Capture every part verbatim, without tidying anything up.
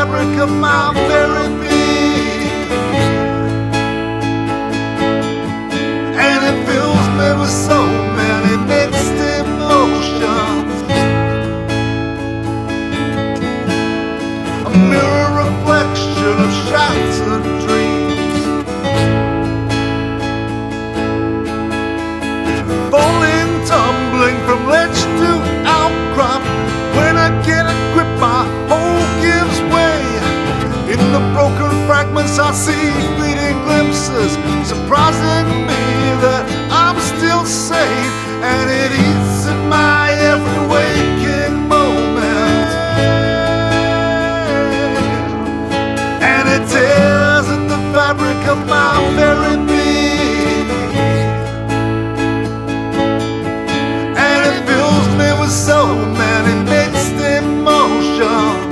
fabric of my very being, and it fills me with so many mixed emotions. A mirror reflection of shattered dreams, falling, tumbling from ledge to outcrop. When I get a grip, my whole gives way. In the broken fragments I see fleeting glimpses, surprising me that I'm still safe. And it eats at my every waking moment, and it tears at the fabric of my very being, and it fills me with so many mixed emotions.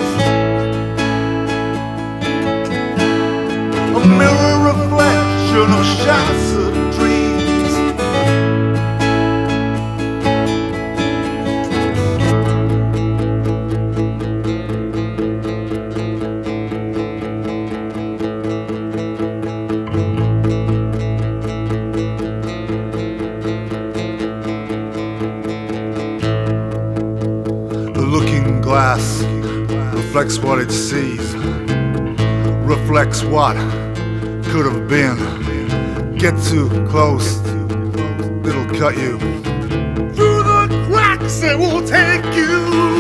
A mirror reflection of shattered dreams. The looking glass reflects what it sees, reflects what could have been. Get too close, it'll cut you. Through the cracks it will take you.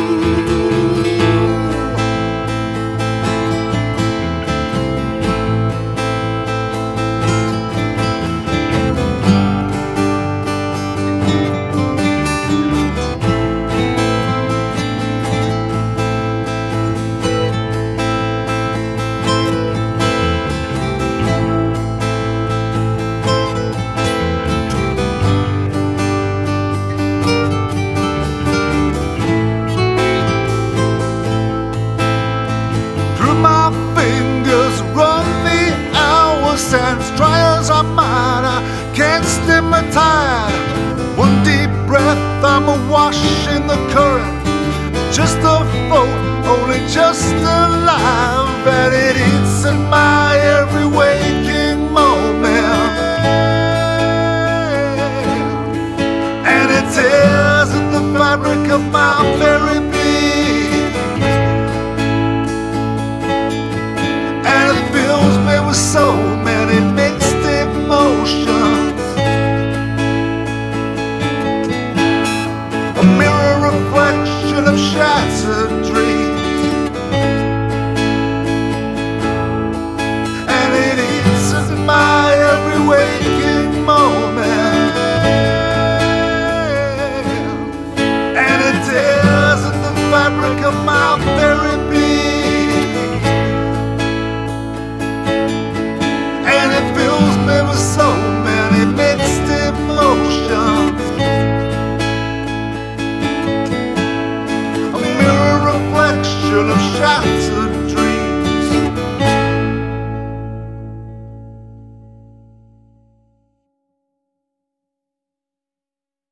Sands dry as I might, I can't stem my tide. One deep breath, I'm awash in the current, just a float, only just alive. And it eats at my every waking moment, and it tears at the fabric of my very being, and it fills me with so many mixed emotions. A mirror reflection of shattered dreams, and it eats at my every waking moment, and it tears at the fabric of my very being, and it fills me with so many mixed emotions. A mirror reflection of shattered